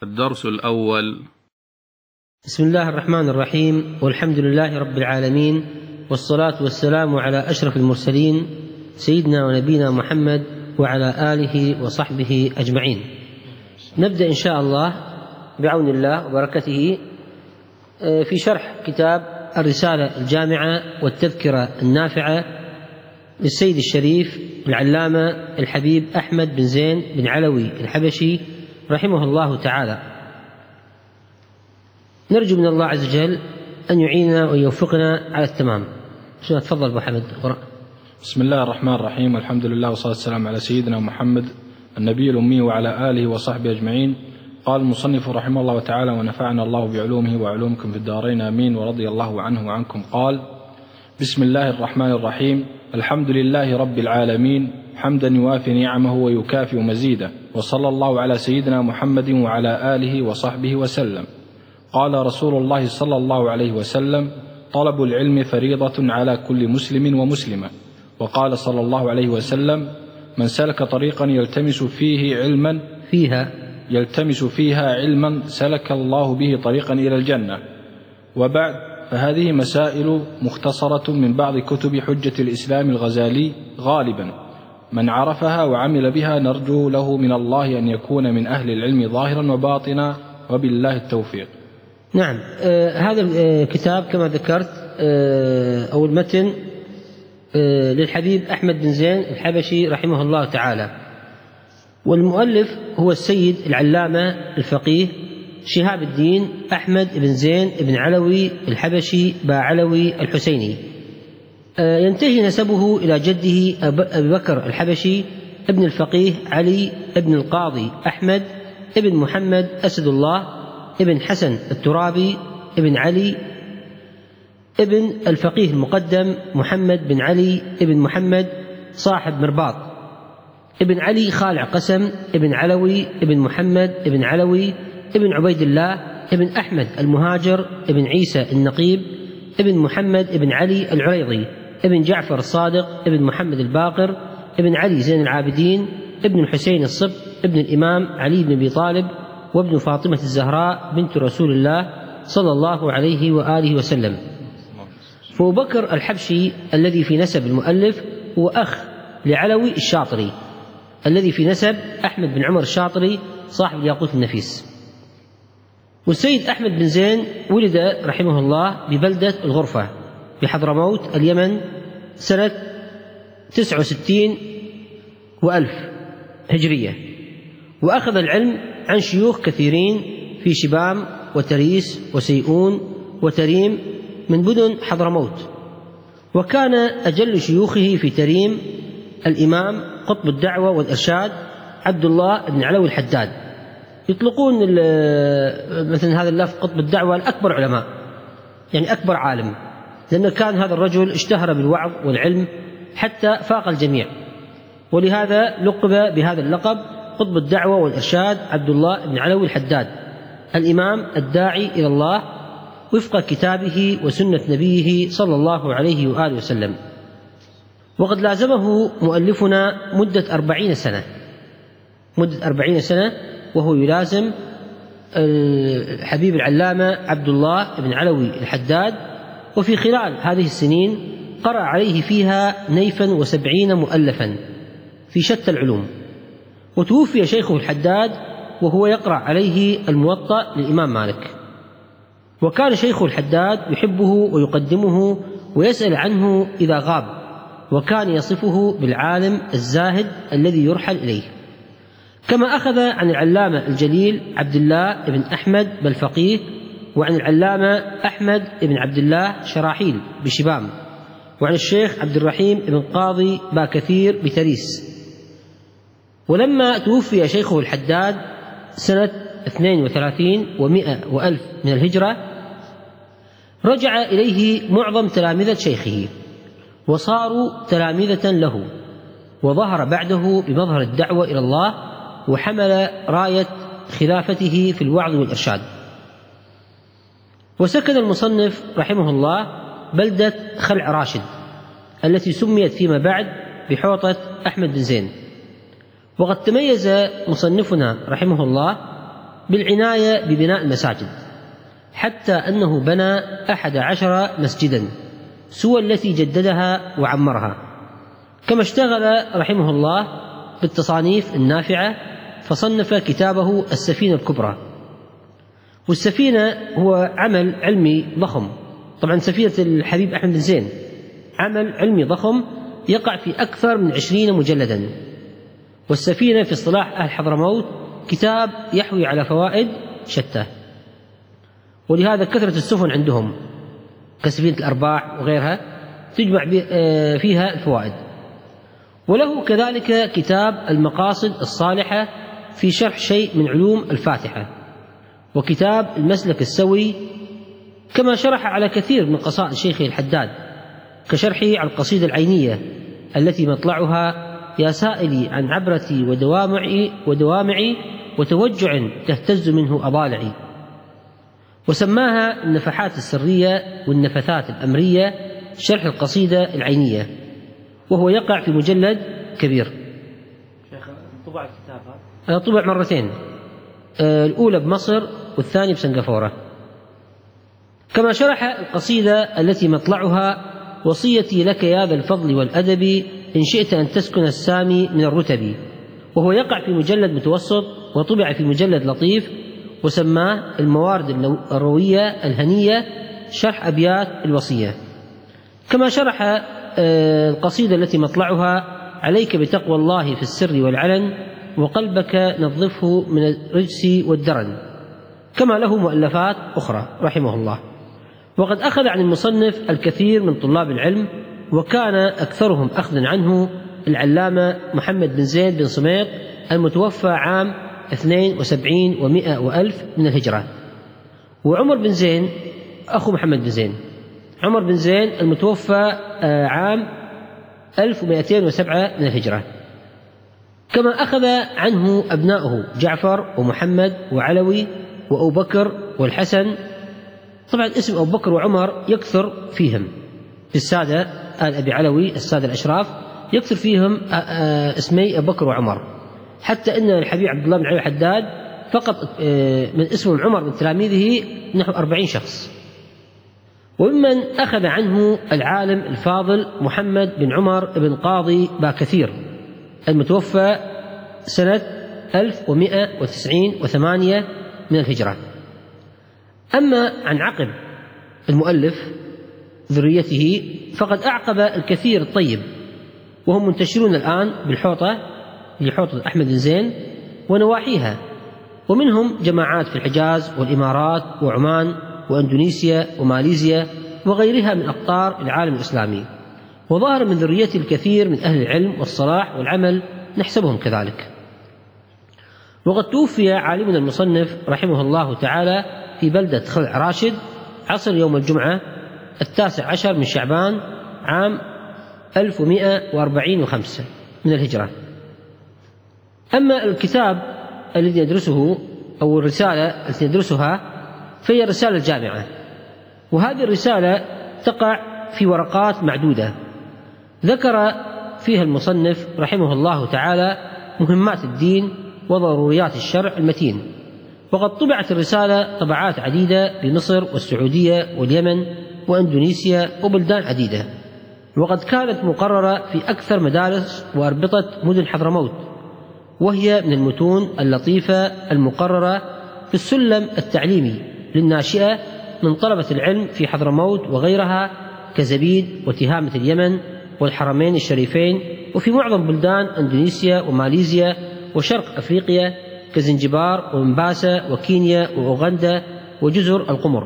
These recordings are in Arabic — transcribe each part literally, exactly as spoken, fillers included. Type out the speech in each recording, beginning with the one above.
الدرس الأول. بسم الله الرحمن الرحيم، والحمد لله رب العالمين، والصلاة والسلام على أشرف المرسلين سيدنا ونبينا محمد وعلى آله وصحبه أجمعين. نبدأ إن شاء الله بعون الله وبركته في شرح كتاب الرسالة الجامعة والتذكرة النافعة للسيد الشريف العلامة الحبيب أحمد بن زين بن علوي الحبشي رحمه الله تعالى. نرجو من الله عز وجل أن يعيننا ويوفقنا على التمام. تفضل أبو حمد اقرأ. بسم الله الرحمن الرحيم، والحمد لله والصلاة والسلام على سيدنا محمد النبي الأمي وعلى آله وصحبه أجمعين. قال المصنف رحمه الله تعالى: ونفعنا الله بعلومه وعلومكم في الدارين آمين، ورضي الله عنه وعنكم. قال: بسم الله الرحمن الرحيم، الحمد لله رب العالمين، حمدا يوافي نعمه ويكافئ مزيده، وصلى الله على سيدنا محمد وعلى آله وصحبه وسلم. قال رسول الله صلى الله عليه وسلم: طلب العلم فريضة على كل مسلم ومسلمة. وقال صلى الله عليه وسلم: من سلك طريقا يلتمس فيه علما فيها يلتمس فيها علما سلك الله به طريقا إلى الجنة. وبعد، فهذه مسائل مختصرة من بعض كتب حجة الإسلام الغزالي غالبا، من عرفها وعمل بها نرجو له من الله أن يكون من أهل العلم ظاهرا وباطنا، وبالله التوفيق. نعم، آه هذا الكتاب كما ذكرت آه أو المتن آه للحبيب أحمد بن زين الحبشي رحمه الله تعالى، والمؤلف هو السيد العلامة الفقيه شهاب الدين أحمد بن زين بن علوي الحبشي با علوي الحسيني. آه ينتهي نسبه إلى جده أبي بكر الحبشي ابن الفقيه علي ابن القاضي أحمد ابن محمد أسد الله ابن حسن الترابي ابن علي ابن الفقيه المقدم محمد بن علي ابن محمد صاحب مرباط ابن علي خالع قسم ابن علوي ابن محمد ابن علوي ابن عبيد الله ابن أحمد المهاجر ابن عيسى النقيب ابن محمد ابن علي العريضي ابن جعفر الصادق ابن محمد الباقر ابن علي زين العابدين ابن الحسين الصبت ابن الإمام علي بن أبي طالب وابن فاطمة الزهراء بنت رسول الله صلى الله عليه وآله وسلم. فأبو بكر الحبشي الذي في نسب المؤلف هو أخ لعلوي الشاطري الذي في نسب أحمد بن عمر الشاطري صاحب الياقوت النفيس. والسيد أحمد بن زين ولد رحمه الله ببلدة الغرفة بحضرموت اليمن سنة تسعة وستين وألف هجرية، وأخذ العلم عن شيوخ كثيرين في شبام وتريس وسيئون وتريم من بدن حضرموت. وكان أجل شيوخه في تريم الإمام قطب الدعوة والإرشاد عبد الله بن علوي الحداد. يطلقون مثلا هذا اللفظ قطب الدعوة الأكبر علماء، يعني أكبر عالم، لأن كان هذا الرجل اشتهر بالوعظ والعلم حتى فاق الجميع، ولهذا لقب بهذا اللقب قطب الدعوة والإرشاد عبد الله بن علوي الحداد، الإمام الداعي إلى الله وفق كتابه وسنة نبيه صلى الله عليه وآله وسلم. وقد لازمه مؤلفنا مدة أربعين سنة مدة أربعين سنة وهو يلازم الحبيب العلامة عبد الله بن علوي الحداد، وفي خلال هذه السنين قرأ عليه فيها نيفا وسبعين مؤلفا في شتى العلوم. وتوفي شيخه الحداد وهو يقرأ عليه الموطأ للإمام مالك. وكان شيخه الحداد يحبه ويقدمه ويسأل عنه إذا غاب، وكان يصفه بالعالم الزاهد الذي يرحل إليه. كما أخذ عن العلامة الجليل عبد الله بن أحمد بالفقيه، وعن العلامة أحمد بن عبد الله شراحيل بشبام، وعن الشيخ عبد الرحيم بن قاضي باكثير بتريس. ولما توفي شيخه الحداد سنة اثنين وثلاثين ومائة وألف من الهجرة، رجع إليه معظم تلامذة شيخه وصاروا تلامذة له، وظهر بعده بمظهر الدعوة إلى الله، وحمل راية خلافته في الوعظ والإرشاد. وسكن المصنف رحمه الله بلدة خلع راشد التي سميت فيما بعد بحوطة أحمد بن زين. وقد تميز مصنفنا رحمه الله بالعناية ببناء المساجد، حتى أنه بنى أحد عشر مسجدا سوى التي جددها وعمرها. كما اشتغل رحمه الله بالتصانيف النافعة، فصنف كتابه السفينة الكبرى. والسفينة هو عمل علمي ضخم، طبعا سفينة الحبيب أحمد بن زين عمل علمي ضخم يقع في أكثر من عشرين مجلدا. والسفينة في اصطلاح أهل حضرموت كتاب يحوي على فوائد شتى، ولهذا كثرة السفن عندهم كسفينة الأرباح وغيرها تجمع فيها الفوائد. وله كذلك كتاب المقاصد الصالحة في شرح شيء من علوم الفاتحة، وكتاب المسلك السوي، كما شرح على كثير من قصائد شيخه الحداد، كشرحه على القصيدة العينية التي مطلعها: يا سائلي عن عبرتي ودوامعي ودوامعي وتوجع تهتز منه أضالعي، وسماها النفحات السرية والنفثات الأمرية شرح القصيدة العينية، وهو يقع في مجلد كبير. شيخ طبع الكتاب هذا؟ طبع مرتين، الأولى بمصر والثانية بسنغافورة. كما شرح القصيدة التي مطلعها: وصيتي لك يا ذا الفضل والأدب إن شئت أن تسكن السامي من الرتب، وهو يقع في مجلد متوسط وطبع في مجلد لطيف، وسماه الموارد الروية الهنية شرح أبيات الوصية. كما شرح القصيدة التي مطلعها: عليك بتقوى الله في السر والعلن وقلبك نظفه من الرجس والدرن، كما له مؤلفات أخرى رحمه الله. وقد أخذ عن المصنف الكثير من طلاب العلم، وكان أكثرهم أخذا عنه العلامة محمد بن زيد بن صميط المتوفى عام اثنين وسبعين ومائة وألف من الهجرة، وعمر بن زين أخو محمد بن زين، عمر بن زين المتوفى عام ألف ومائتين وسبعة من الهجرة. كما أخذ عنه أبناؤه جعفر ومحمد وعلوي وأبو بكر والحسن. طبعا اسم أبو بكر وعمر يكثر فيهم في السادة آل أبي علوي، السادة الأشراف يكثر فيهم اسمي أبو بكر وعمر، حتى أن الحبيب عبد الله بن علي الحداد فقط من اسم عمر من تلاميذه نحو أربعين شخص. وممن أخذ عنه العالم الفاضل محمد بن عمر بن قاضي باكثير المتوفى سنة ألف ومائة وتسعين وثمانية من الهجرة. أما عن عقب المؤلف ذريته فقد أعقب الكثير الطيب، وهم منتشرون الآن بالحوطة لحوطة أحمد بن زين ونواحيها، ومنهم جماعات في الحجاز والإمارات وعمان وأندونيسيا وماليزيا وغيرها من أقطار العالم الإسلامي. وظهر من ذريته الكثير من أهل العلم والصلاح والعمل، نحسبهم كذلك. وقد توفي عالمنا المصنف رحمه الله تعالى في بلدة خلع راشد عصر يوم الجمعة التاسع عشر من شعبان عام ألف ومائة وأربعين وخمسة من الهجرة. أما الكتاب الذي يدرسه أو الرسالة التي يدرسها فهي رسالة جامعة، وهذه الرسالة تقع في ورقات معدودة ذكر فيها المصنف رحمه الله تعالى مهمات الدين وضروريات الشرع المتين. وقد طبعت الرسالة طبعات عديدة بمصر والسعودية واليمن وأندونيسيا وبلدان عديدة، وقد كانت مقررة في أكثر مدارس وأربطة مدن حضرموت، وهي من المتون اللطيفة المقررة في السلم التعليمي للناشئة من طلبة العلم في حضرموت وغيرها كزبيد وتهامة اليمن والحرمين الشريفين، وفي معظم بلدان أندونيسيا وماليزيا وشرق أفريقيا كزنجبار ومنباسا وكينيا وأوغندا وجزر القمر.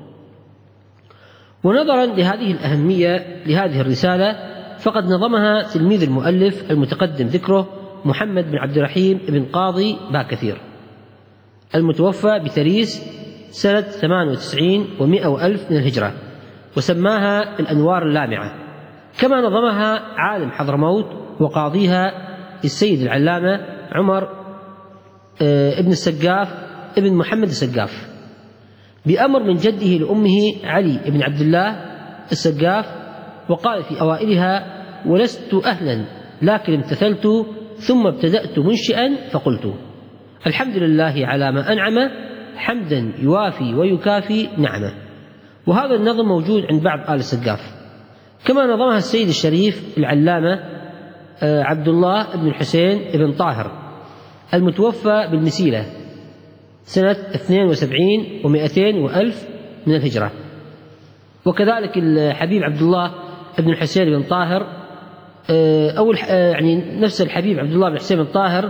ونظرا لهذه الأهمية لهذه الرسالة فقد نظمها تلميذ المؤلف المتقدم ذكره محمد بن عبد الرحيم بن قاضي باكثير المتوفى بتريس سنة ثمان وتسعين ومائة وألف من الهجرة، وسماها الأنوار اللامعة. كما نظمها عالم حضرموت وقاضيها السيد العلامة عمر ابن السقاف ابن محمد السقاف بأمر من جده لأمه علي بن عبد الله السقاف. وقال في أوائلها: ولست أهلا لكن امتثلت ثم ابتدأت منشئا فقلت، الحمد لله على ما أنعم حمدا يوافي ويكافي نعمه. وهذا النظم موجود عند بعض آل السقاف، كما نظمها السيد الشريف العلامة عبد الله بن الحسين بن طاهر المتوفى بالمسيلة سنة اثنين وسبعين ومائتين وألف من الهجرة. وكذلك الحبيب عبد الله بن الحسين بن طاهر أو يعني نفس الحبيب عبد الله بن الحسين بن طاهر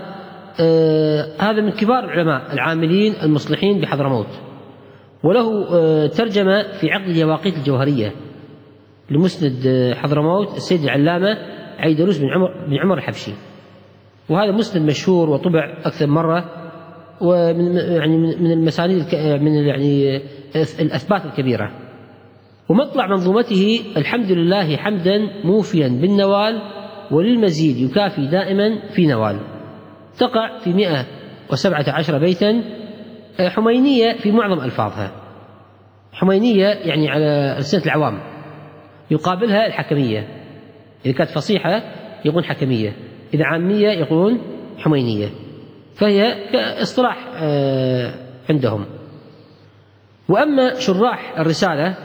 هذا من كبار العلماء العاملين المصلحين بحضرموت، وله ترجمة في عقد اليواقيت الجوهرية لمسند حضرموت السيد العلامة عيدروس بن عمر بن عمر الحبشي، وهذا مسند مشهور وطبع أكثر مرة، ومن يعني من المسانيد من يعني الأثبات الكبيرة. ومطلع منظومته الحمد لله حمدا موفيا بالنوال وللمزيد يكافي دائما في نوال، تقع في مئة وسبعة عشر بيتا، حمينية في معظم ألفاظها. حمينية يعني على ألسنة العوام، يقابلها الحكمية، إذا كانت فصيحة يقولون حكمية، إذا عامية يقولون حمينية، فهي كاصطلاح عندهم. وأما شراح الرسالة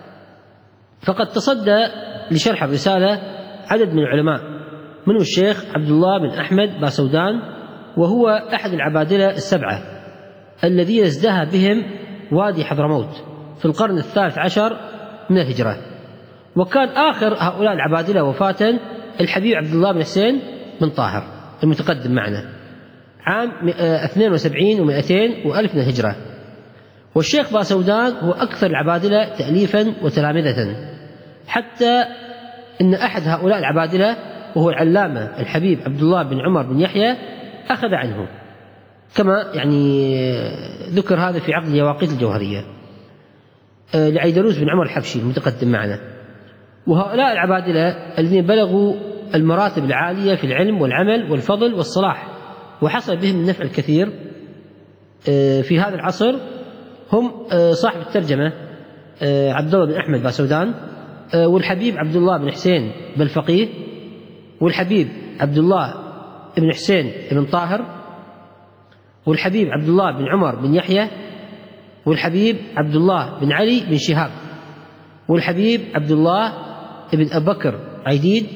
فقد تصدى لشرح الرسالة عدد من العلماء، منه الشيخ عبد الله بن أحمد باسودان، وهو أحد العبادلة السبعة الذين ازدهى بهم وادي حضرموت في القرن الثالث عشر من الهجرة. وكان آخر هؤلاء العبادلة وفاة الحبيب عبد الله بن حسين بن طاهر المتقدم معنا عام اثنين وسبعين ومائتين وألف من الهجرة. والشيخ باسودان هو أكثر العبادلة تأليفا وتلامذة، حتى إن أحد هؤلاء العبادلة وهو العلامة الحبيب عبد الله بن عمر بن يحيى أخذ عنه، كما يعني ذكر هذا في عقد اليواقيت الجوهرية لعيدروس بن عمر الحبشي المتقدم معنا. وهؤلاء العبادلة الذين بلغوا المراتب العالية في العلم والعمل والفضل والصلاح وحصل بهم النفع الكثير في هذا العصر هم صاحب الترجمة عبد الله بن أحمد باسودان، والحبيب عبد الله بن حسين بن فقيه، والحبيب عبد الله بن حسين بن طاهر، والحبيب عبد الله بن عمر بن يحيى، والحبيب عبد الله بن علي بن شهاب، والحبيب عبد الله بن أبي بكر عيديد،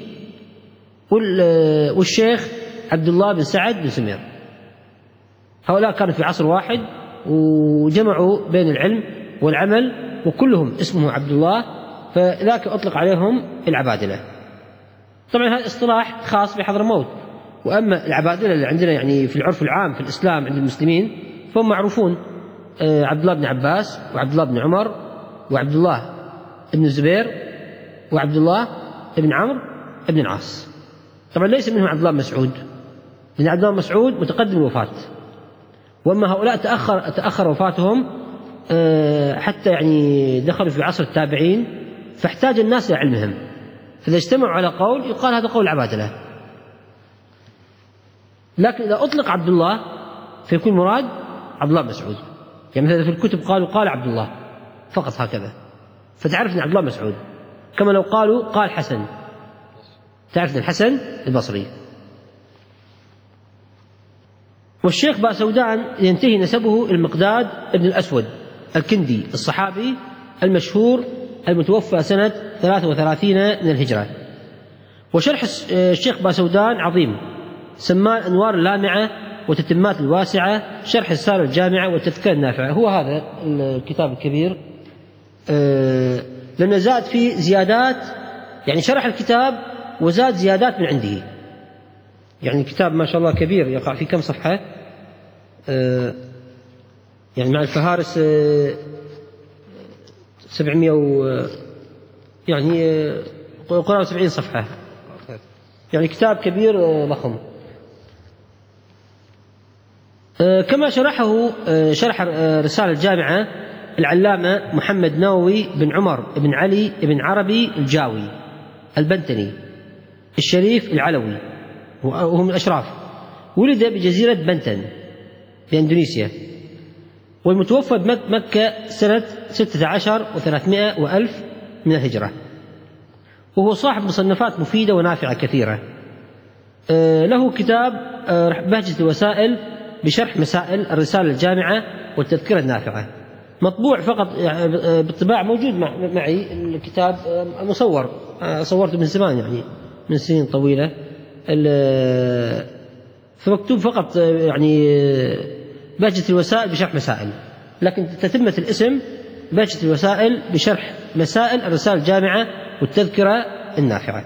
والشيخ عبد الله بن سعد بن سمير. هؤلاء كانوا في عصر واحد وجمعوا بين العلم والعمل، وكلهم اسمه عبد الله، فذاك أطلق عليهم العبادلة. طبعا هذا اصطلاح خاص بحضرموت، وأما العبادلة اللي عندنا يعني في العرف العام في الإسلام عند المسلمين فهم معروفون، عبد الله بن عباس وعبد الله بن عمر وعبد الله بن الزبير وعبد الله بن عمرو بن العاص. طبعا ليس منهم عبد الله بن مسعود، لأن عبد الله بن مسعود متقدم الوفاة، وأما هؤلاء تأخر تأخر وفاتهم حتى يعني دخلوا في عصر التابعين، فاحتاج الناس إلى علمهم، فإذا اجتمعوا على قول يقال هذا قول عبادلة. لكن إذا أطلق عبد الله فيكون مراد عبد الله بن مسعود، يعني مثلا في الكتب قالوا قال عبد الله فقط هكذا، فتعرف أن عبد الله مسعود، كما لو قالوا قال حسن تعرف الحسن البصري. والشيخ باسودان ينتهي نسبه المقداد بن الأسود الكندي الصحابي المشهور المتوفى سنة ثلاثة وثلاثين من الهجرة. وشرح الشيخ باسودان عظيم، سماه الأنوار اللامعة وتتمات الواسعة، شرح الرسالة الجامعة والتذكرة النافعة. هو هذا الكتاب الكبير، لأنه زاد فيه زيادات، يعني شرح الكتاب وزاد زيادات من عنده. يعني الكتاب ما شاء الله كبير، يقع في كم صفحة؟ يعني مع الفهارس سبعمائة و يعني قرابة سبعين صفحة، يعني كتاب كبير ضخم. كما شرحه شرح رسالة الجامعة العلامة محمد نووي بن عمر بن علي بن عربي الجاوي البنتني الشريف العلوي، وهو من الأشراف، ولد بجزيرة بنتن بإندونيسيا، والمتوفى بمكة سنة ستة عشر وثلاثمائة وألف من الهجرة، وهو صاحب مصنفات مفيدة ونافعة كثيرة. له كتاب بهجة الوسائل بشرح مسائل الرسالة الجامعة والتذكرة النافعة، مطبوع فقط بالطباع، موجود معي الكتاب مصور، صورته من زمان يعني من سنين طويلة، فمكتوب فقط يعني بهجة الوسائل بشرح مسائل، لكن تتمة الاسم بهجة الوسائل بشرح مسائل الرسالة الجامعة والتذكرة النافعة.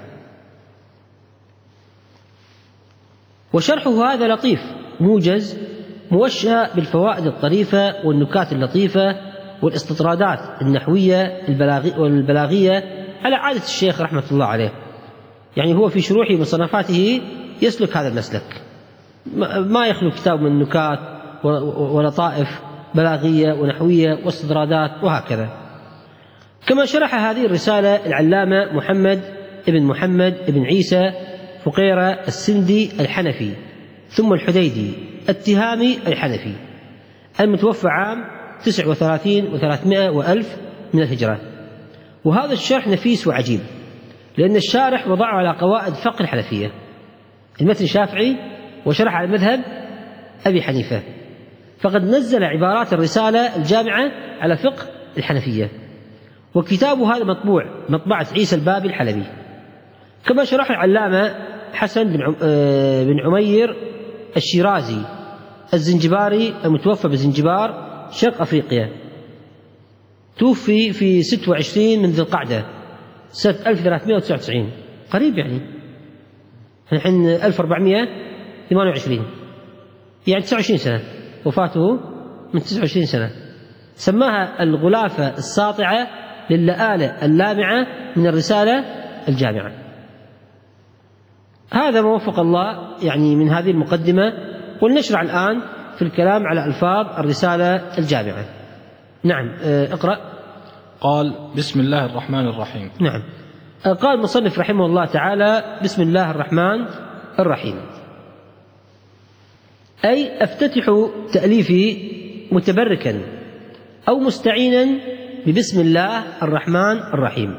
وشرحه هذا لطيف موجز موشى بالفوائد الطريفة والنكات اللطيفة والاستطرادات النحوية والبلاغية على عادة الشيخ رحمة الله عليه، يعني هو في شروحه ومصنفاته يسلك هذا المسلك، ما يخلو كتاب من نكات ولطائف بلاغية ونحوية واستطرادات وهكذا. كما شرح هذه الرسالة العلامة محمد ابن محمد ابن عيسى فقيرة السندي الحنفي ثم الحديدي التهامي الحنفي المتوفى عام تسع وثلاثين وثلاثمائة وألف من الهجرة. وهذا الشرح نفيس وعجيب، لأن الشارح وضعه على قواعد فقه الحنفية، المتن شافعي وشرح على مذهب أبي حنيفة، فقد نزل عبارات الرسالة الجامعة على فقه الحنفية. وكتابه هذا مطبوع مطبعة عيسى البابي الحلبي. كما شرح العلامة حسن بن عمير الشيرازي الزنجباري المتوفى بزنجبار شرق أفريقيا، توفي في ستة وعشرين من ذي القعدة سنة ألف وثلاثمائة وتسعة وتسعين، قريب يعني الحين ألف وأربعمائة وثمانية وعشرين، يعني تسعة وعشرين سنة، وفاته من تسعة وعشرين سنة. سماها الغلافة الساطعة للآلة اللامعة من الرسالة الجامعة. هذا ما وفق الله يعني من هذه المقدمة، ولنشرع الآن في الكلام على ألفاظ الرسالة الجامعة. نعم اقرأ. قال: بسم الله الرحمن الرحيم. نعم، قال المصنف رحمه الله تعالى: بسم الله الرحمن الرحيم، أي أفتتح تأليفي متبركا أو مستعينا ببسم الله الرحمن الرحيم.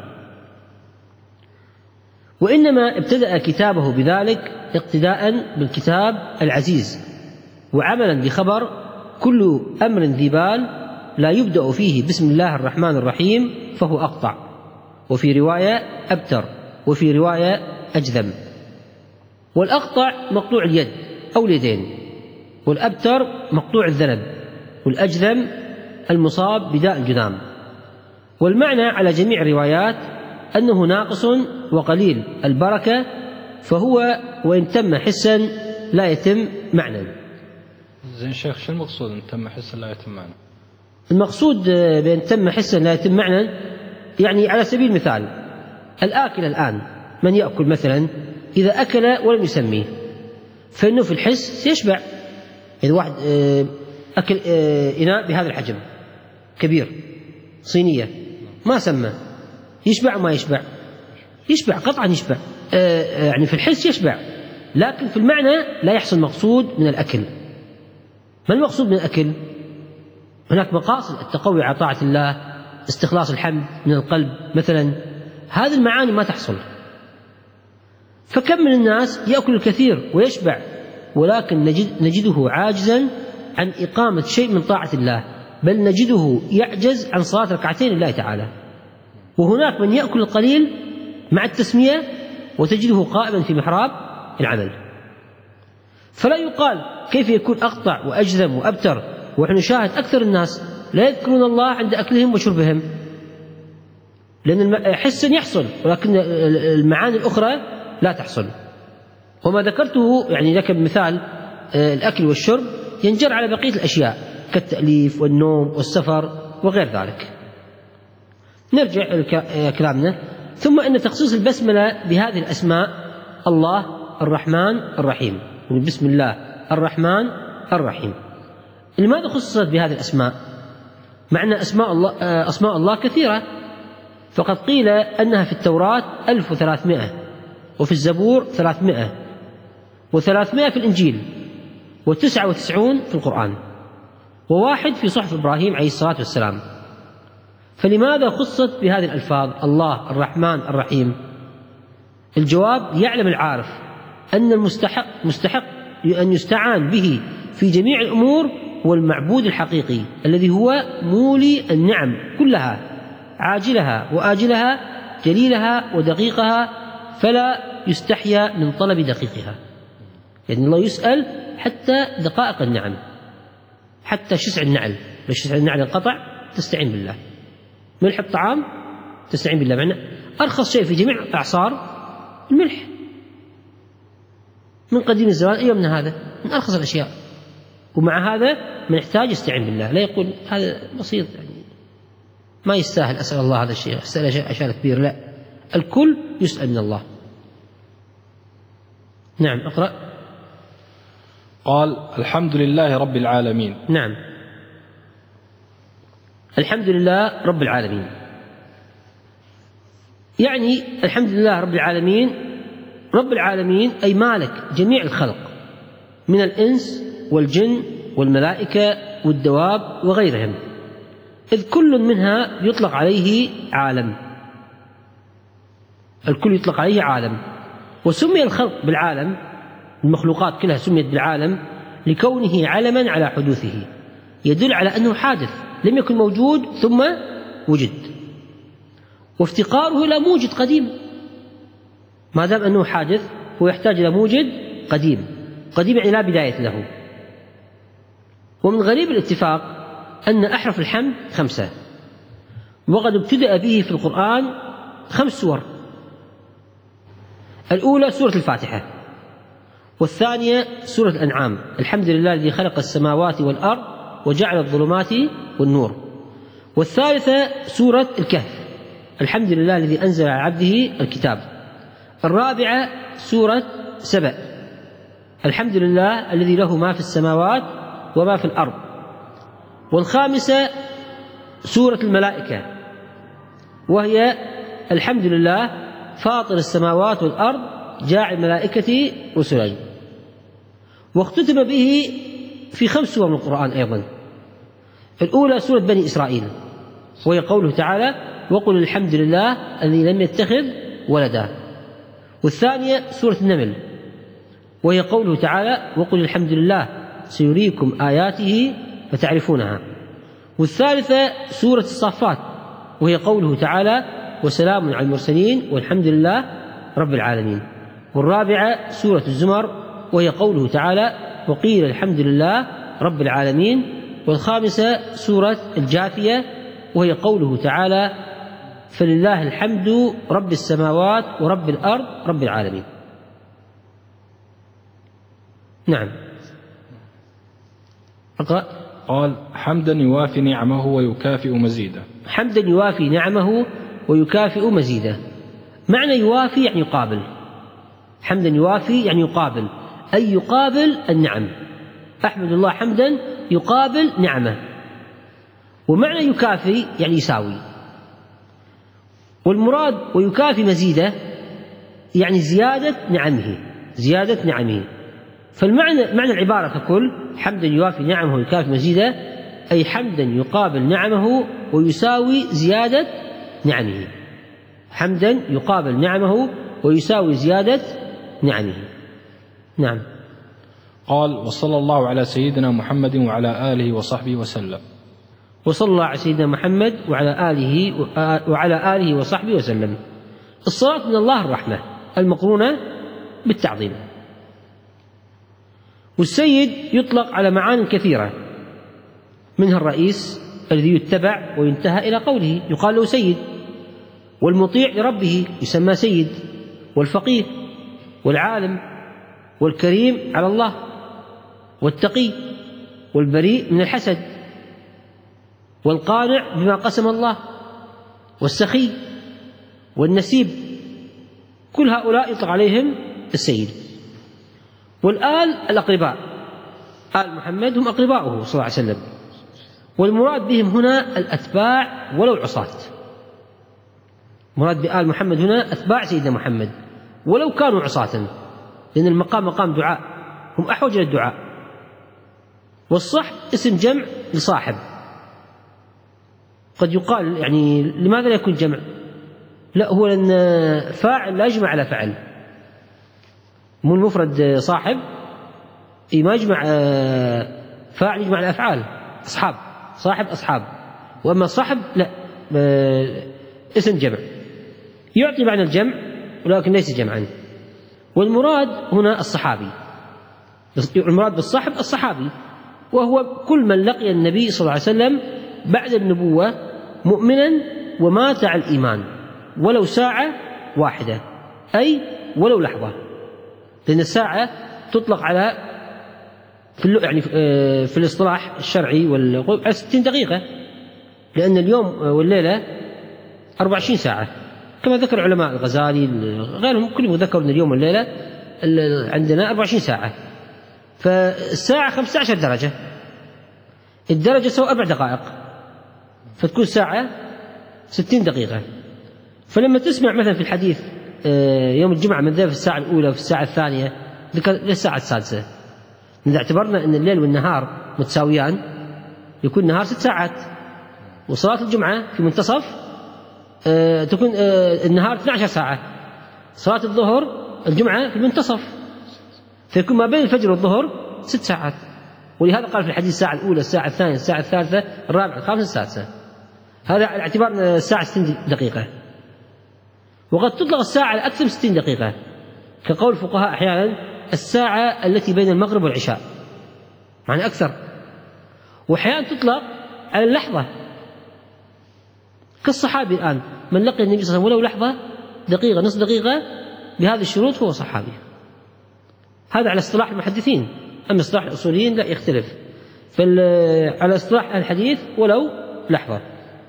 وإنما ابتدأ كتابه بذلك اقتداء بالكتاب العزيز، وعملا بخبر: كل أمر ذي بال لا يبدأ فيه بسم الله الرحمن الرحيم فهو أقطع، وفي رواية أبتر، وفي رواية أجذم. والأقطع مقطوع اليد أو اليدين، والأبتر مقطوع الذنب، والأجذم المصاب بداء الجذام. والمعنى على جميع الروايات أنه ناقص وقليل البركة، فهو وإن تم حسا لا يتم معنى. زين شيخ، شو المقصود أن تم حسا لا يتم معنى؟ المقصود بأن تم حسا لا يتم معنى، يعني على سبيل المثال الآكل الآن، من يأكل مثلا إذا أكل ولم يسميه فإنه في الحس يشبع. إذا واحد أكل إناء بهذا الحجم كبير، صينية، ما سمى، يشبع وما يشبع؟ يشبع قطعا، يشبع يعني في الحس يشبع، لكن في المعنى لا يحصل مقصود من الأكل. ما المقصود من الأكل؟ هناك مقاصد: التقوي على طاعة الله، استخلاص الحمد من القلب مثلا، هذه المعاني ما تحصل. فكم من الناس يأكل الكثير ويشبع، ولكن نجد نجده عاجزا عن إقامة شيء من طاعة الله، بل نجده يعجز عن صلاة ركعتين لله تعالى. وهناك من يأكل القليل مع التسمية وتجده قائما في محراب العمل. فلا يقال كيف يكون أقطع وأجذم وأبتر ونحن نشاهد أكثر الناس لا يذكرون الله عند أكلهم وشربهم، لأن حسا يحصل ولكن المعاني الأخرى لا تحصل. وما ذكرته يعني لك بمثال الأكل والشرب ينجر على بقية الأشياء كالتأليف والنوم والسفر وغير ذلك. نرجع لكلامنا. ثم إن تخصيص البسملة بهذه الأسماء: الله الرحمن الرحيم، بسم الله الرحمن الرحيم، لماذا خصصت بهذه الأسماء؟ مع أن أسماء الله, أسماء الله كثيرة، فقد قيل أنها في التوراة ألف وثلاثمائة، وفي الزبور ثلاثمائة، وثلاثمائة في الإنجيل، وتسعة وتسعون في القرآن، وواحد في صحف إبراهيم عليه الصلاة والسلام. فلماذا خصت بهذه الألفاظ الله الرحمن الرحيم؟ الجواب: يعلم العارف أن المستحق مستحق أن يستعان به في جميع الأمور هو المعبود الحقيقي الذي هو مولي النعم كلها، عاجلها وآجلها، جليلها ودقيقها، فلا يستحيا من طلب دقيقها. يعني الله يسأل حتى دقائق النعم، حتى شسع النعل، لو شسع النعل انقطع تستعين بالله، ملح الطعام تستعين بالله. معنى أرخص شيء في جميع الأعصار الملح، من قديم الزمان أيام من هذا من أرخص الأشياء، ومع هذا من يحتاج يستعين بالله، لا يقول هذا بسيط يعني ما يستاهل أسأل الله هذا الشيء، أسأل أشياء كبير، لا، الكل يسأل من الله. نعم اقرأ. قال الحمد لله رب العالمين. نعم، الحمد لله رب العالمين، يعني الحمد لله رب العالمين، رب العالمين أي مالك جميع الخلق من الإنس والجن والملائكة والدواب وغيرهم، إذ كل منها يطلق عليه عالم، الكل يطلق عليه عالم. وسمي الخلق بالعالم، المخلوقات كلها سميت بالعالم لكونه علما على حدوثه، يدل على أنه حادث لم يكن موجود ثم وجد، وافتقاره إلى موجد قديم. ما دام أنه حادث هو يحتاج إلى موجد قديم، قديم يعني لا بداية له. ومن غريب الاتفاق أن أحرف الحمد خمسة، وقد ابتدأ به في القرآن خمس سور، الأولى سورة الفاتحة، والثانية سورة الأنعام، الحمد لله الذي خلق السماوات والأرض وجعل الظلمات والنور، والثالثة سورة الكهف، الحمد لله الذي أنزل على عبده الكتاب، الرابعة سورة سبأ، الحمد لله الذي له ما في السماوات وما في الأرض، والخامسة سورة الملائكة، وهي الحمد لله فاطر السماوات والأرض جاعل الملائكة رسلا. واختتم به في خمس سور من القرآن أيضا، الأولى سورة بني إسرائيل، وهي قوله تعالى وقل الحمد لله الذي لم يتخذ ولدا، والثانية سورة النمل، وهي قوله تعالى وقل الحمد لله سيريكم آياته فتعرفونها، والثالثة سورة الصافات، وهي قوله تعالى وسلام على المرسلين والحمد لله رب العالمين، والرابعة سورة الزمر، وهي قوله تعالى وقيل الحمد لله رب العالمين، والخامسة سورة الجاثية، وهي قوله تعالى فلله الحمد رب السماوات ورب الأرض رب العالمين. نعم اقرأ. قال حمدا يوافي نعمه ويكافئ مزيده. حمدا يوافي نعمه ويكافئ مزيده، معنى يوافي يعني يقابل، حمدا يوافي يعني يقابل، أي يقابل النعم، أحمد الله حمدا يقابل نعمه. ومعنى يكافي يعني يساوي، والمراد ويكافي مزيده يعني زيادة نعمه، زيادة نعمه. فالمعنى معنى العبارة ككل حمدا يوافي نعمه ويكافي مزيده، أي حمدا يقابل نعمه ويساوي زيادة نعمه، حمدا يقابل نعمه ويساوي زيادة نعمه. نعم. قال وصلى الله على سيدنا محمد وعلى آله وصحبه وسلم. وصلى الله على سيدنا محمد وعلى آله وعلى آله وصحبه وسلم. الصلاة من الله الرحمة المقرونة بالتعظيم. والسيد يطلق على معان كثيرة، منها الرئيس الذي يتبع وينتهى إلى قوله يقال له سيد، والمطيع لربه يسمى سيد، والفقيه والعالم والكريم على الله والتقي والبريء من الحسد والقانع بما قسم الله والسخي والنسيب، كل هؤلاء يطلق عليهم السيد. والآل الأقرباء، آل محمد هم أقرباؤه صلى الله عليه وسلم، والمراد بهم هنا الأتباع ولو عصاة، مراد بآل محمد هنا أتباع سيدنا محمد ولو كانوا عصاة، لأن المقام مقام دعاء، هم أحوج إلى الدعاء. والصحب اسم جمع لصاحب، قد يقال يعني لماذا لا يكون جمع؟ لا، هو لأن فاعل لا يجمع على فعل، مو المفرد صاحب ما يجمع فاعل، يجمع الأفعال أصحاب، صاحب أصحاب. وأما صاحب لا، اسم جمع يعطي معنى الجمع ولكن ليس جمعا. والمراد هنا الصحابي، المراد بالصاحب الصحابي، وهو كل من لقي النبي صلى الله عليه وسلم بعد النبوة مؤمنا ومات على الإيمان ولو ساعة واحدة، أي ولو لحظة، لأن الساعة تطلق على في يعني في الاصطلاح الشرعي على ستين دقيقة، لأن اليوم والليلة أربع وعشرين ساعة كما ذكر علماء الغزالي غيرهم كلهم ذكروا أن اليوم والليلة عندنا أربع وعشرين ساعة. فالساعة خمسة عشر درجة، الدرجة تساوي أربع دقائق، فتكون ساعة ستين دقيقة. فلما تسمع مثلا في الحديث يوم الجمعة من ذا في الساعة الأولى وفي الساعة الثانية للساعة السادسة، إذا اعتبرنا أن الليل والنهار متساويان يكون النهار ست ساعات، وصلاة الجمعة في منتصف تكون النهار اثنتي عشرة ساعة، صلاة الظهر الجمعة في المنتصف، فيكون ما بين الفجر والظهر ست ساعات. ولهذا قال في الحديث الساعة الأولى، الساعة الثانية، الساعة الثالثة، الرابعة، الخامسة، السادسة. هذا على اعتبار الساعة ستين دقيقة. وقد تطلق الساعة على أكثر من ستين دقيقة، كقول الفقهاء أحيانا الساعة التي بين المغرب والعشاء، معنى أكثر. وأحيانا تطلق على اللحظة، كالصحابي الآن من لقي النبي صلى الله عليه وسلم ولو لحظة، دقيقة، نصف دقيقة، بهذه الشروط هو صحابي. هذا على اصطلاح المحدثين، أما اصطلاح الأصوليين لا يختلف. فعلى اصطلاح الحديث ولو لحظة.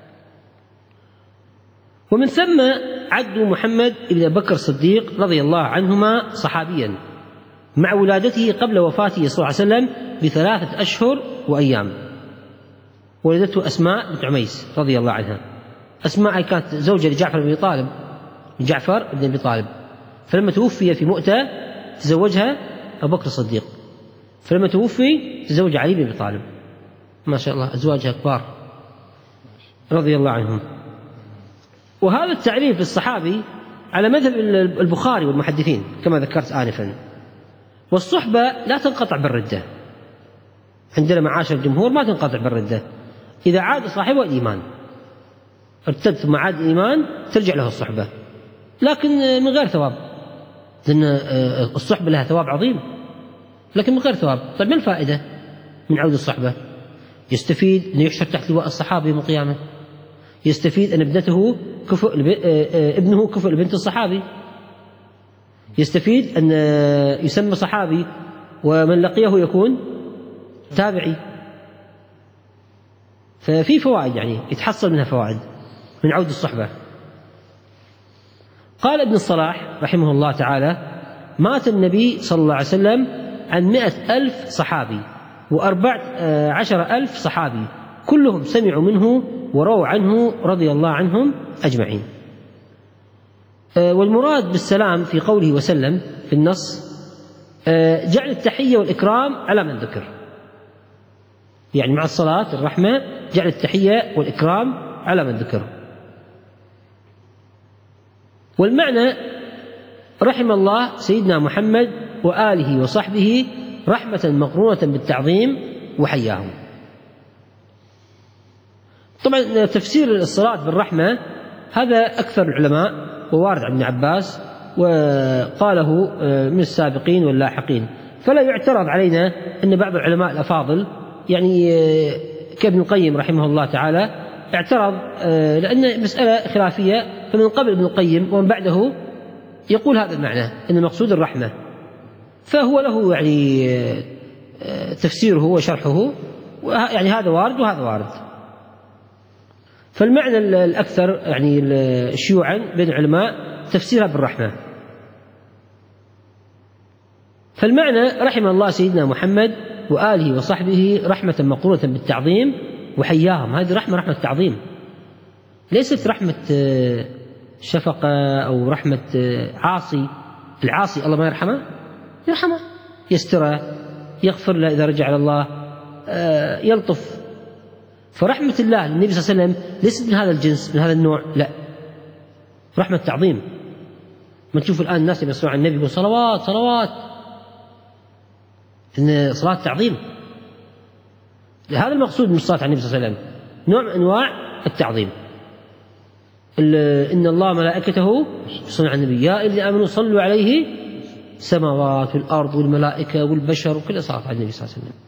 ومن ثم عدوا محمد بن أبي بكر الصديق رضي الله عنهما صحابيا مع ولادته قبل وفاته صلى الله عليه وسلم بثلاثة أشهر وأيام. ولدته أسماء بنت عميس رضي الله عنها. أسماء كانت زوجة لجعفر بن أبي طالب، جعفر بن أبي طالب، فلما توفي في مؤتة تزوجها أبو بكر الصديق، فلما توفي تزوج علي بن أبي طالب. ما شاء الله أزواجها كبار رضي الله عنهم. وهذا التعريف للصحابي على مذهب البخاري والمحدثين كما ذكرت آنفا. والصحبة لا تنقطع بالردة عندنا معاشر الجمهور، ما تنقطع بالردة. إذا عاد صاحبه الإيمان ارتد ثم عاد الإيمان ترجع له الصحبة، لكن من غير ثواب، لأن الصحبة لها ثواب عظيم لكن من غير ثواب. طيب ما الفائدة من عود الصحبة؟ يستفيد أن يحشر تحت لواء الصحابي يوم القيامة، يستفيد أن ابنته كفء ابنه كفء لبنت الصحابي، يستفيد أن يسمى صحابي ومن لقيه يكون تابعي. ففي فوائد يعني يتحصل منها فوائد من عود الصحبة. قال ابن الصلاح رحمه الله تعالى: مات النبي صلى الله عليه وسلم عن مئة ألف صحابي وأربعة عشر ألف صحابي كلهم سمعوا منه ورووا عنه رضي الله عنهم أجمعين. والمراد بالسلام في قوله وسلم في النص جعل التحية والإكرام على من ذكر، يعني مع الصلاة الرحمة جعل التحية والإكرام على من ذكر. والمعنى رحم الله سيدنا محمد وآله وصحبه رحمة مقرونة بالتعظيم وحياهم. طبعا تفسير الصلاة بالرحمة هذا أكثر العلماء ووارد عن ابن عباس وقاله من السابقين واللاحقين، فلا يعترض علينا أن بعض العلماء الأفاضل يعني كابن القيم رحمه الله تعالى اعترض، لأن مسألة خلافية، فمن قبل ابن القيم ومن بعده يقول هذا المعنى أن المقصود الرحمة، فهو له يعني تفسيره وشرحه، يعني هذا وارد وهذا وارد. فالمعنى الأكثر يعني شيوعا بين العلماء تفسيرها بالرحمة. فالمعنى رحم الله سيدنا محمد وآله وصحبه رحمة مقرونة بالتعظيم وحياهم. هذه رحمة رحمة تعظيم، ليست رحمة شفقة أو رحمة عاصي. العاصي الله ما يرحمه، يرحمه، يستره، يغفر له إذا رجع إلى الله، يلطف. فرحمة الله للنبي صلى الله عليه وسلم ليست من هذا الجنس، من هذا النوع، لا، رحمة تعظيم. ما تشوف الآن الناس يسمعون عن النبي يقول صلوات صلوات، إن صلاة تعظيم، هذا المقصود من الصلاة على النبي صلى الله عليه وسلم، نوع من أنواع التعظيم. إن الله ملائكته يصلون على النبي يا الذين آمنوا صلوا عليه السماوات والأرض والملائكة والبشر وكل صلاة على النبي صلى الله عليه وسلم.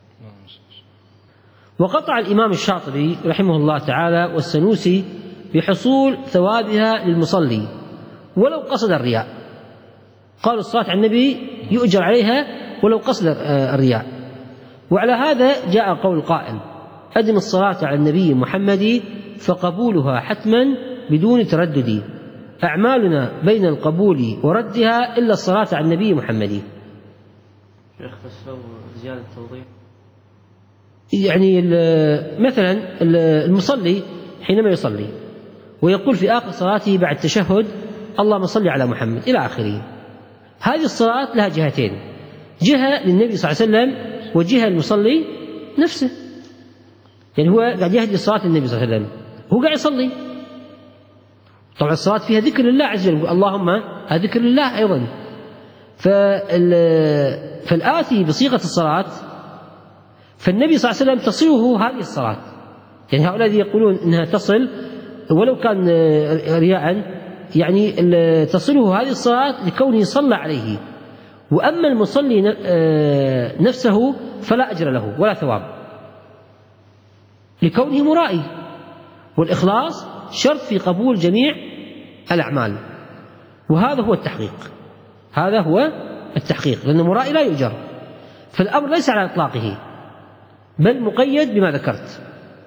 وقطع الإمام الشاطبي رحمه الله تعالى والسنوسي بحصول ثوابها للمصلي ولو قصد الرياء، قالوا الصلاة على النبي يؤجر عليها ولو قصد الرياء. وعلى هذا جاء قول قائل أدم الصلاة على النبي محمد فقبولها حتما بدون تردد، أعمالنا بين القبول وردها إلا الصلاة على النبي محمد. شيخ بس لو زيادة توضيح، يعني مثلا المصلي حينما يصلي ويقول في آخر صلاته بعد التشهد اللهم صل على محمد إلى آخره، هذه الصلاة لها جهتين، جهة للنبي صلى الله عليه وسلم وجهة للمصلي نفسه، يعني هو قاعد يهدي صلاة النبي صلى الله عليه وسلم، هو قاعد يصلي. طبعا الصلاة فيها ذكر لله عز وجل، اللهم هذا ذكر لله أيضا. فالآتي بصيغة الصلاة فالنبي صلى الله عليه وسلم تصله هذه الصلاة، يعني هؤلاء الذين يقولون إنها تصل ولو كان رياء، يعني تصله هذه الصلاة لكونه صلى عليه. وأما المصلي نفسه فلا أجر له ولا ثواب لكونه مرائي، والإخلاص شرط في قبول جميع الأعمال، وهذا هو التحقيق، هذا هو التحقيق، لأن المرائي لا يؤجر. فالأمر ليس على إطلاقه بل مقيد بما ذكرت.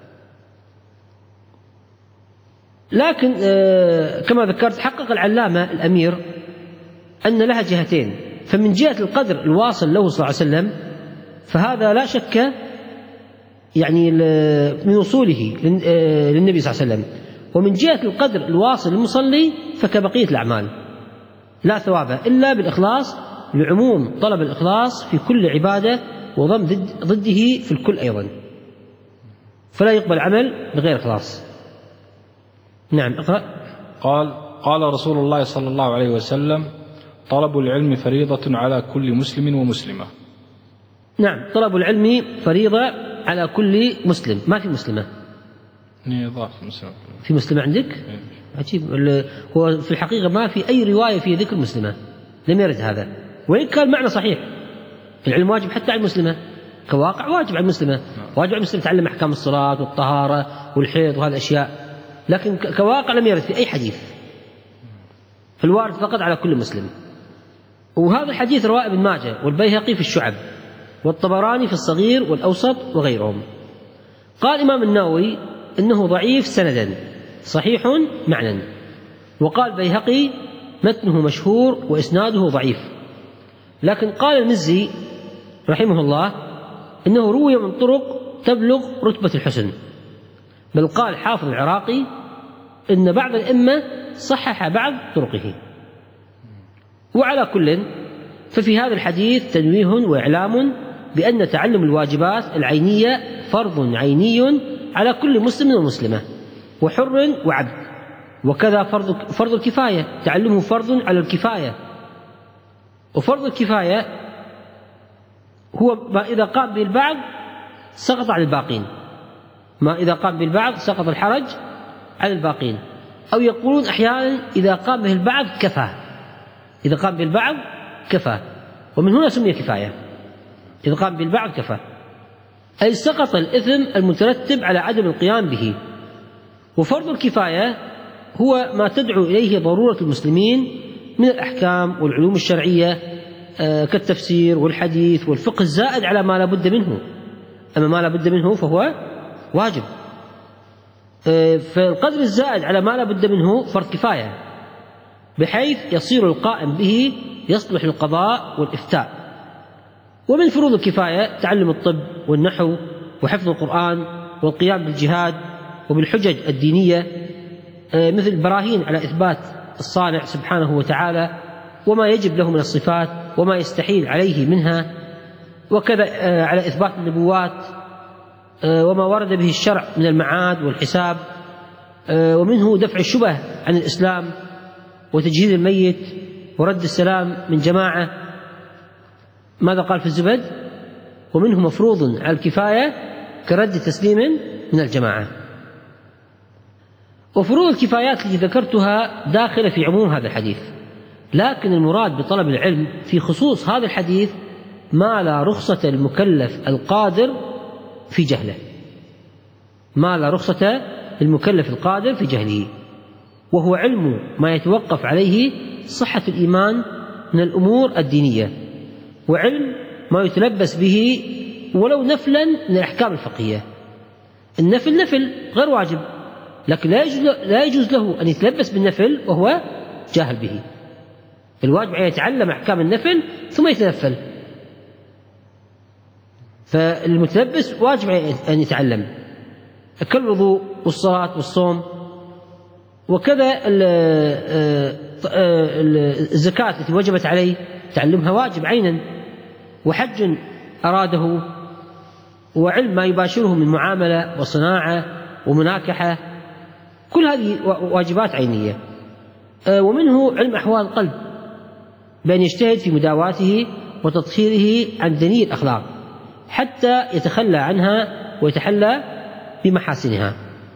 لكن كما ذكرت حقق العلامة الأمير أن لها جهتين، فمن جهة القدر الواصل له صلى الله عليه وسلم فهذا لا شك يعني من وصوله للنبي صلى الله عليه وسلم، ومن جهة القدر الواصل للمصلي فكبقية الأعمال لا ثواب إلا بالإخلاص، لعموم طلب الإخلاص في كل عبادة وضم ضده في الكل أيضا، فلا يقبل عمل بغير إخلاص. نعم اقرأ. قال قال رسول الله صلى الله عليه وسلم طلب العلم فريضة على كل مسلم ومسلمة. نعم طلب العلم فريضة على كل مسلم، ما في مسلمة. نضاف مسلمة. في مسلمة عندك؟ عجيب، هو في الحقيقة ما في أي رواية في ذكر مسلمة، لم يرد هذا، وإن كان معنى صحيح، العلم واجب حتى على المسلمة، كواقع واجب على المسلمة، واجب على المسلم تعلم أحكام الصلاة والطهارة والحيض وهذه الأشياء، لكن كواقع لم يرد في أي حديث، فالوارد فقط على كل مسلم. وهذا الحديث رواه ابن ماجه والبيهقي في الشعب والطبراني في الصغير والأوسط وغيرهم. قال الإمام النووي إنه ضعيف سندا صحيح معنى، وقال البيهقي متنه مشهور وإسناده ضعيف. لكن قال المزي رحمه الله إنه روي من طرق تبلغ رتبة الحسن، بل قال حافظ العراقي إن بعض الأئمة صحح بعض طرقه. وعلى كل ففي هذا الحديث تنويه وإعلام بأن تعلم الواجبات العينية فرض عيني على كل مسلم ومسلمة وحر وعبد، وكذا فرض فرض الكفاية تعلمه فرض على الكفاية. وفرض الكفاية هو ما إذا قام به البعض سقط على الباقين، ما إذا قام به البعض سقط الحرج على الباقين، أو يقولون أحيانا إذا قام به البعض كفى، إذا قام به البعض كفى، ومن هنا سمي كفاية، إذا قام به البعض كفى، أي سقط الإثم المترتب على عدم القيام به. وفرض الكفاية هو ما تدعو إليه ضرورة المسلمين من الأحكام والعلوم الشرعية كالتفسير والحديث والفقه الزائد على ما لا بد منه، أما ما لا بد منه فهو واجب. فالقدر الزائد على ما لا بد منه فرض كفاية، بحيث يصير القائم به يصلح للقضاء والإفتاء. ومن فروض الكفاية تعلم الطب والنحو وحفظ القرآن والقيام بالجهاد وبالحجج الدينية، مثل البراهين على إثبات الصانع سبحانه وتعالى وما يجب له من الصفات وما يستحيل عليه منها، وكذا على إثبات النبوات وما ورد به الشرع من المعاد والحساب، ومنه دفع الشبه عن الإسلام وتجهيز الميت ورد السلام من جماعة. ماذا قال في الزبد؟ ومنه مفروض على الكفاية كرد تسليم من الجماعة. وفروض الكفايات التي ذكرتها داخلة في عموم هذا الحديث، لكن المراد بطلب العلم في خصوص هذا الحديث ما لا رخصة المكلف القادر في جهله، ما لا رخصة المكلف القادر في جهله، وهو علم ما يتوقف عليه صحة الإيمان من الأمور الدينية، وعلم ما يتلبس به ولو نفلا من الأحكام الفقهية. النفل نفل غير واجب، لكن لا يجوز لا يجوز له أن يتلبس بالنفل وهو جاهل به. الواجب أن يتعلم أحكام النفل ثم يتنفل، فالمتلبس واجب أن يتعلم كالوضوء والصلاة والصوم، وكذا الزكاة التي وجبت عليه تعلمها واجب عينا، وحج أراده، وعلم ما يباشره من معاملة وصناعة ومناكحة، كل هذه واجبات عينية. ومنه علم أحوال القلب بأن يجتهد في مداواته وتطهيره عن دنيء الأخلاق حتى يتخلى عنها ويتحلى بمحاسنها.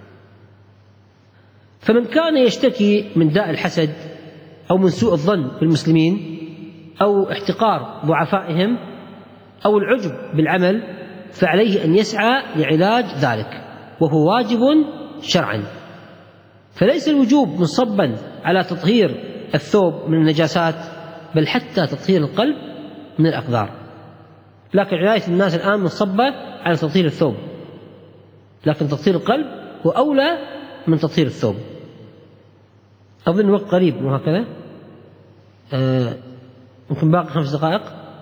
فمن كان يشتكي من داء الحسد أو من سوء الظن بالمسلمين أو احتقار ضعفائهم أو العجب بالعمل، فعليه أن يسعى لعلاج ذلك، وهو واجب شرعا. فليس الوجوب منصبا على تطهير الثوب من النجاسات، بل حتى تطهير القلب من الأقدار. لكن عناية الناس الآن منصبة على تطهير الثوب، لكن تطهير القلب هو أولى من تطهير الثوب. أظن وقت قريب وهكذا، آه ممكن باقي خمس دقائق،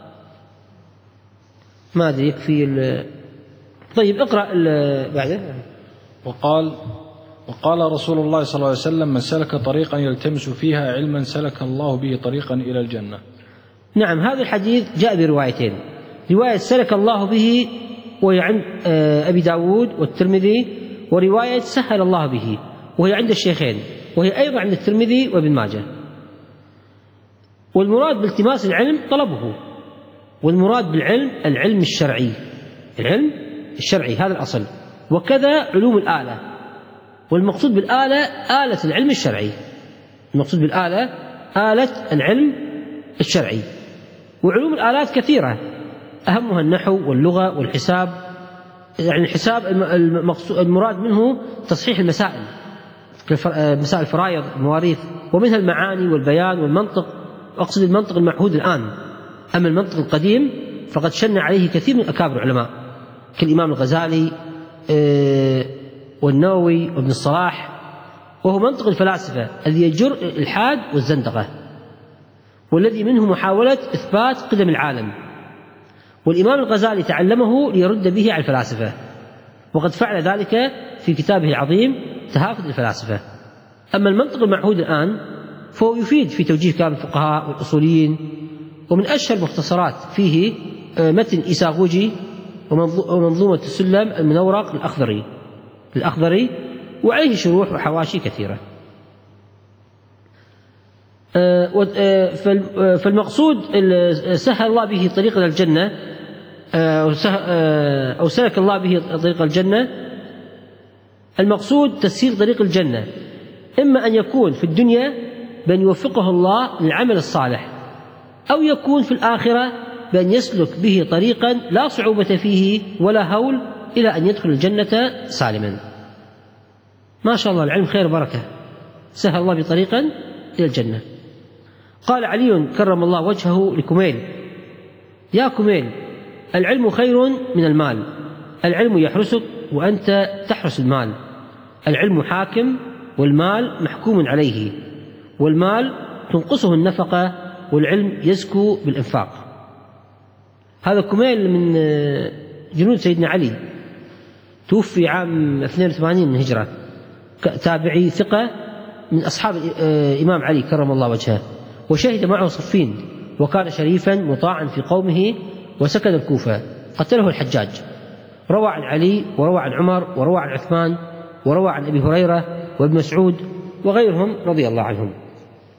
ما أدري يكفي. طيب اقرأ بعده. وقال وقال رسول الله صلى الله عليه وسلم: من سلك طريقا يلتمس فيها علما سلك الله به طريقا إلى الجنة. نعم، هذا الحديث جاء بروايتين: رواية سلك الله به وهي عند أبي داود والترمذي، ورواية سهل الله به وهي عند الشيخين، وهي أيضا عند الترمذي وابن ماجه. والمراد بالتماس العلم طلبه، والمراد بالعلم العلم الشرعي، العلم الشرعي هذا الأصل، وكذا علوم الآلة. والمقصود بالآلة آلة العلم الشرعي، المقصود بالآلة آلة العلم الشرعي. وعلوم الآلات كثيرة، أهمها النحو واللغة والحساب. يعني الحساب المراد منه تصحيح المسائل، مسائل الفرائض، المواريث، ومنها المعاني والبيان والمنطق. أقصد المنطق المعهود الآن، أما المنطق القديم فقد شن عليه كثير من أكابر العلماء كالإمام الغزالي والنووي وابن الصلاح، وهو منطق الفلاسفة الذي يجر الإلحاد والزندقة، والذي منه محاولة إثبات قدم العالم. والإمام الغزالي تعلمه ليرد به على الفلاسفة، وقد فعل ذلك في كتابه العظيم تهافت الفلاسفة. أما المنطق المعهود الآن فهو يفيد في توجيه كلام الفقهاء والأصوليين، ومن أشهر المختصرات فيه متن إيساغوجي ومنظومة السلم المنورق الأخضري الأخضري وعليه شروح وحواشي كثيرة. فالمقصود سهل الله به طريق إلى الجنة أو سلك الله به طريق الجنة. المقصود تسهيل طريق الجنة، إما أن يكون في الدنيا بأن يوفقه الله للعمل الصالح، أو يكون في الآخرة بأن يسلك به طريقا لا صعوبة فيه ولا هول إلى أن يدخل الجنة سالما. ما شاء الله، العلم خير بركة، سهل الله بطريقا إلى الجنة. قال علي كرم الله وجهه لكميل: يا كميل، العلم خير من المال، العلم يحرسك وأنت تحرس المال، العلم حاكم والمال محكوم عليه، والمال تنقصه النفقة والعلم يزكو بالإنفاق. هذا كميل من جنود سيدنا علي، توفي عام اثنين وثمانين من الهجرة، تابعي ثقة من أصحاب الإمام علي كرم الله وجهه، وشهد معه صفين، وكان شريفا مطاعا في قومه، وسكن الكوفة، قتله الحجاج. روى عن علي وروى عن عمر وروى عن عثمان وروى عن أبي هريرة وابن مسعود وغيرهم رضي الله عنهم.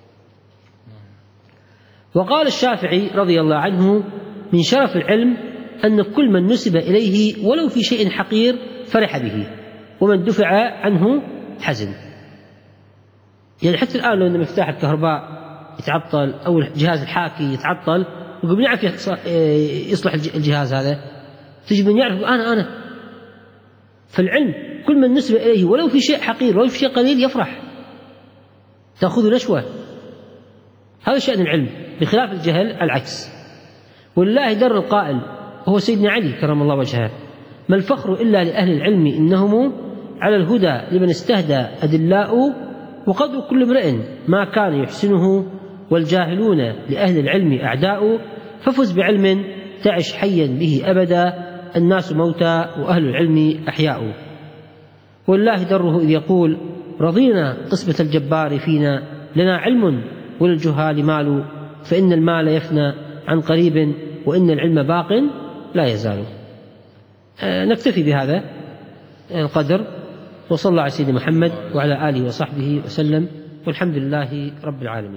وقال الشافعي رضي الله عنه: من شرف العلم أن كل من نسب إليه ولو في شيء حقير فرح به، ومن دفع عنه حزن. يعني حتى الآن لو أن مفتاح الكهرباء يتعطل أو الجهاز الحاكي يتعطل يقول من يعرف يصلح الجهاز هذا؟ تجي من يعرف أنا أنا فالعلم كل من نسب إليه ولو في شيء حقير ولو في شيء قليل يفرح، تأخذ نشوة. هذا شأن العلم، بخلاف الجهل العكس. والله در القائل وهو سيدنا علي كرم الله وجهه: ما الفخر إلا لأهل العلم إنهم على الهدى لمن استهدى أدلاء، وقدر كل امرئ ما كان يحسنه، والجاهلون لأهل العلم أعداء، ففز بعلم تعش حيا به أبدا، الناس موتى وأهل العلم أحياء. والله دره إذ يقول: رضينا قسمة الجبار فينا، لنا علم وللجهال مال، فإن المال يفنى عن قريب، وإن العلم باق لا يزال. آه نكتفي بهذا القدر، وصلى الله على سيدنا محمد وعلى آله وصحبه وسلم، والحمد لله رب العالمين.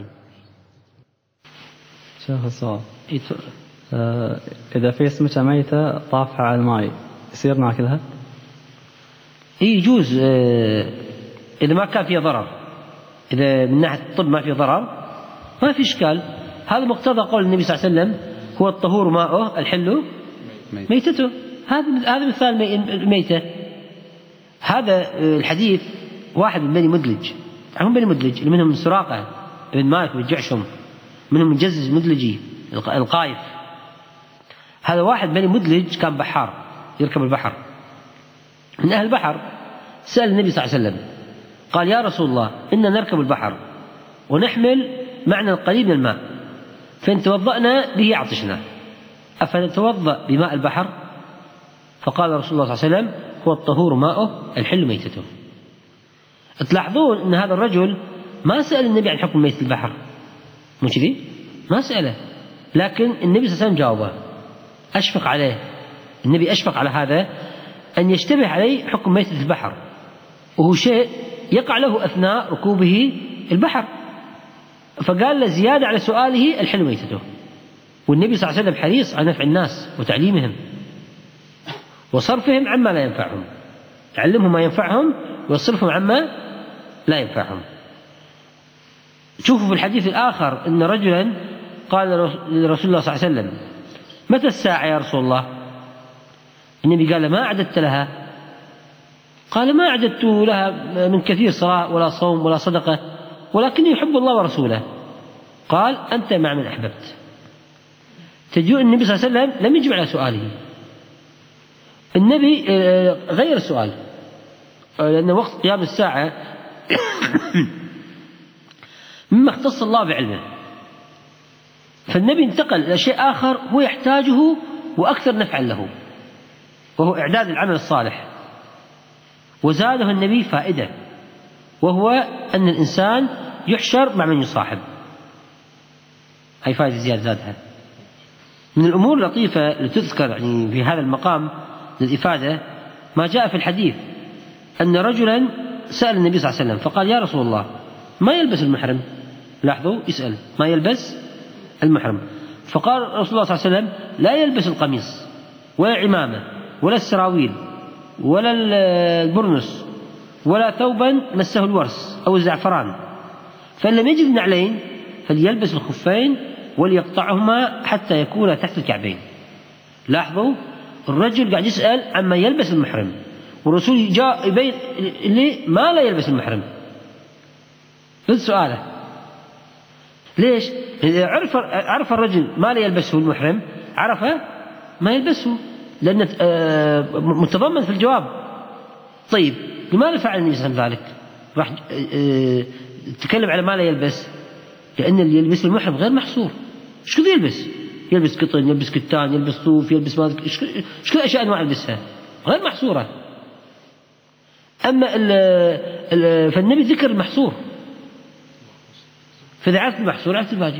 شيخ السؤال: آه إذا في سمكة ميتة طافحة على الماء يصير ناكلها؟ إيه يجوز، آه إذا ما كان فيها ضرر، إذا من ناحية الطب ما فيه ضرر ما في إشكال. هذا مقتضى قول النبي صلى الله عليه وسلم: هو الطهور ماؤه الحل ميتته. هذا هذا مثال الميتة. هذا الحديث واحد من بني مدلج، هم بني مدلج اللي منهم من سراقة بن مالك بن جعشم، منهم من جزز مدلجي القايف. هذا واحد بني مدلج كان بحار يركب البحر، من أهل البحر، سأل النبي صلى الله عليه وسلم قال: يا رسول الله، إننا نركب البحر ونحمل معنا القليل من الماء، فإن توضأنا به عطشنا، أفنتوضأ بماء البحر؟ فقال رسول الله صلى الله عليه وسلم: هو الطهور ماؤه الحل ميتته. تلاحظون أن هذا الرجل ما سأل النبي عن حكم ميتة البحر، مو كذي؟ ما سأله، لكن النبي صلى الله عليه وسلم جاوبه، أشفق عليه. النبي أشفق على هذا أن يشتبه عليه حكم ميتة البحر، وهو شيء يقع له أثناء ركوبه البحر، فقال له زيادة على سؤاله الحل ميتته. والنبي صلى الله عليه وسلم حريص على نفع الناس وتعليمهم وصرفهم عما لا ينفعهم، يعلمهم ما ينفعهم ويصرفهم عما لا ينفعهم. شوفوا في الحديث الآخر أن رجلا قال لرسول الله صلى الله عليه وسلم: متى الساعة يا رسول الله؟ النبي قال: ما أعددت لها؟ قال: ما أعددت لها من كثير صلاة ولا صوم ولا صدقة، ولكني يحب الله ورسوله. قال: أنت مع من أحببت. تجو النبي صلى الله عليه وسلم لم يجب على سؤاله، النبي غير السؤال، لأن وقت قيام الساعة مما اختص الله بعلمه، فالنبي انتقل إلى شيء آخر هو يحتاجه وأكثر نفعا له، وهو إعداد العمل الصالح. وزاده النبي فائدة، وهو أن الإنسان يحشر مع من يصاحب. هاي فائدة زيادة زادها. من الأمور اللطيفة اللي تذكر يعني في هذا المقام للإفادة ما جاء في الحديث أن رجلا سأل النبي صلى الله عليه وسلم فقال: يا رسول الله، ما يلبس المحرم؟ لاحظوا، يسأل ما يلبس المحرم. فقال رسول الله صلى الله عليه وسلم: لا يلبس القميص ولا العمامة ولا السراويل ولا البرنس ولا ثوبا مسه الورس أو الزعفران، فإن لم يجد النعلين فليلبس الخفين وليقطعهما حتى يكون تحت الكعبين. لاحظوا، الرجل قاعد يسأل عما يلبس المحرم، والرسول جاء يبين اللي ما لا يلبس المحرم. هذا سؤاله ليش؟ إذا عرف عرف الرجل ما لا يلبسه المحرم عرف ما يلبسه، لأنه متضمن في الجواب. طيب لماذا فعل النبي صلى الله عليه وسلم ذلك؟ راح تكلم على ما لا يلبس، لأن اللي يلبس المحرم غير محصور. ايش كذا يلبس؟ يلبس قطن، يلبس كتان، يلبس صوف، يلبس ما ايش كذا أشياء أنواع يلبسها غير محصورة. أما ال ال فالنبي ذكر المحصور، فإذا عرفت المحصور عرفت الباقي.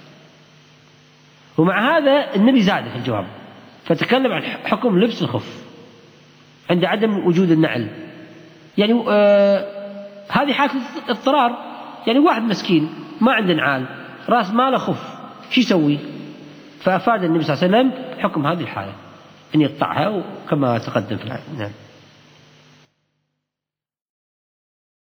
ومع هذا النبي زاد في الجواب فتكلم عن حكم لبس الخف عند عدم وجود النعل. يعني آه هذه حالة اضطرار، يعني واحد مسكين ما عنده نعال، راس ماله خف، شو يسوي؟ فأفاد النبي صلى الله عليه وسلم حكم هذه الحالة. أن يقطعها كما تقدم في العالم. نعم.